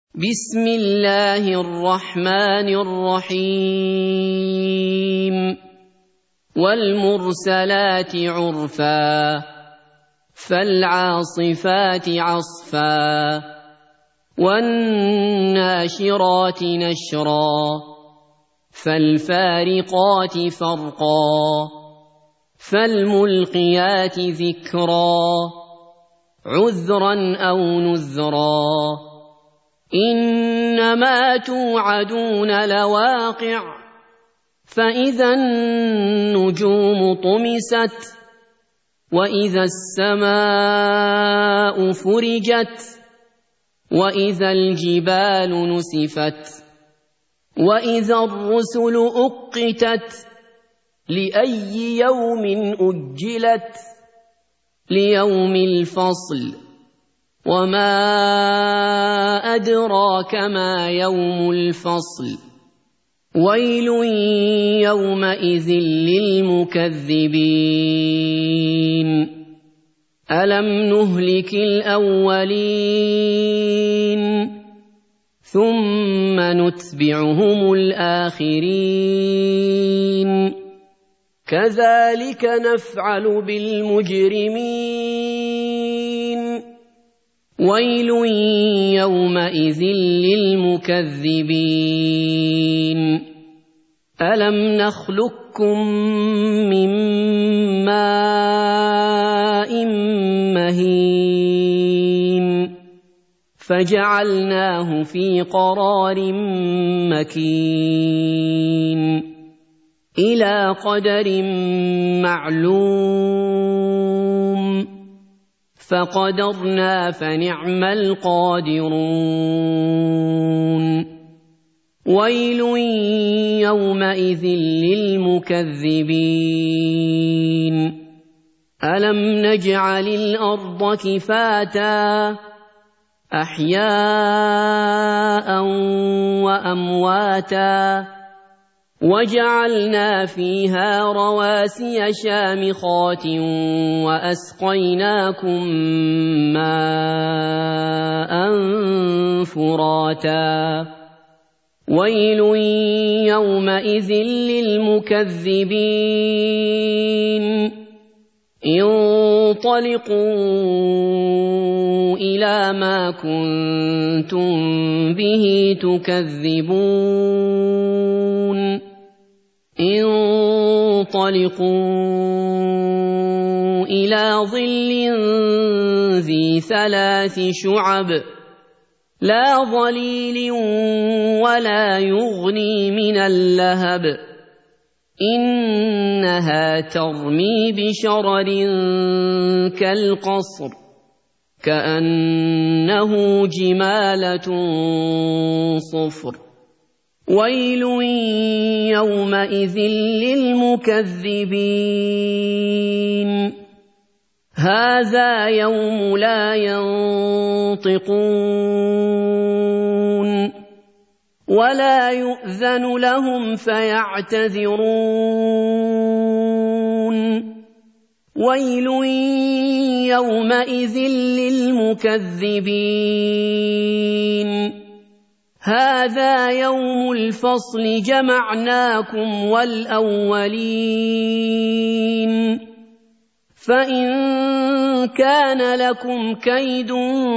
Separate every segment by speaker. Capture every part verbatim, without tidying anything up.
Speaker 1: بسم الله الرحمن الرحيم والمرسلات عرفا فالعاصفات عصفا والناشرات نشرا فالفارقات فرقا فالملقيات ذكرا عذرا أو نذرا إنما توعدون لواقع فإذا النجوم طمست وإذا السماء فرجت وإذا الجبال نسفت وإذا الرسل أقتت لأي يوم أجلت ليوم الفصل وما أدراك ما يوم الفصل ويل يومئذ للمكذبين ألم نهلك الأولين ثم نتبعهم الآخرين كذلك نفعل بالمجرمين ويل يومئذ للمكذبين ألم نخلقكم من ماء مهين فجعلناه في قرار مكين إلى قدر معلوم فقدرنا فنعم القادرون ويل يومئذ للمكذبين ألم نجعل الأرض كفاتا أحياء وأمواتا وجعلنا فيها رواسي شامخات وأسقيناكم ماء فراتا ويل يومئذ للمكذبين انطلقوا إلى ما كنتم به تكذبون انطلقوا إلى ظل ذي ثلاث شعب لا ظليل ولا يغني من اللهب إنها ترمي بشرر كالقصر كأنه جمالة صفر ويل يومئذ للمكذبين هذا يوم لا ينطقون ولا يؤذن لهم فيعتذرون ويل يومئذ للمكذبين هذا يوم الفصل جمعناكم والأولين فإن كان لكم كيد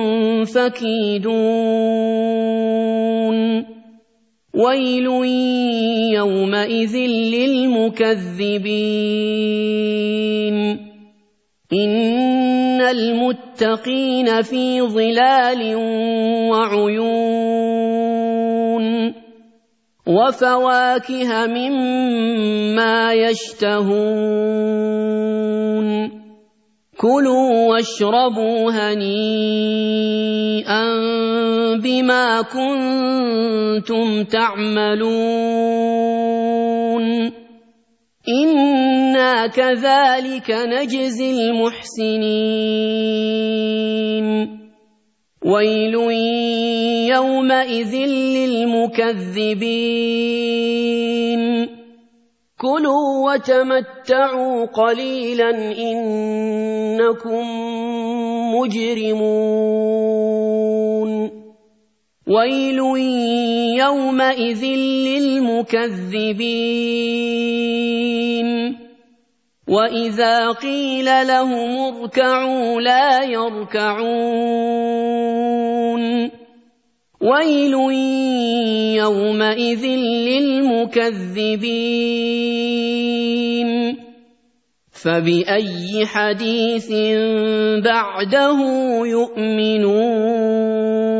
Speaker 1: فكيدون ويل يومئذ للمكذبين إن المتقين في ظلال وعيون وفواكه مما يشتهون كلوا واشربوا هنيئا بما كنتم تعملون إنا كذلك نجزي المحسنين ويل يومئذ للمكذبين كلوا وتمتعوا قليلا إنكم مجرمون ويل يومئذ للمكذبين وإذا قيل لهم اركعوا لا يركعون ويل يومئذ للمكذبين فبأي حديث بعده يؤمنون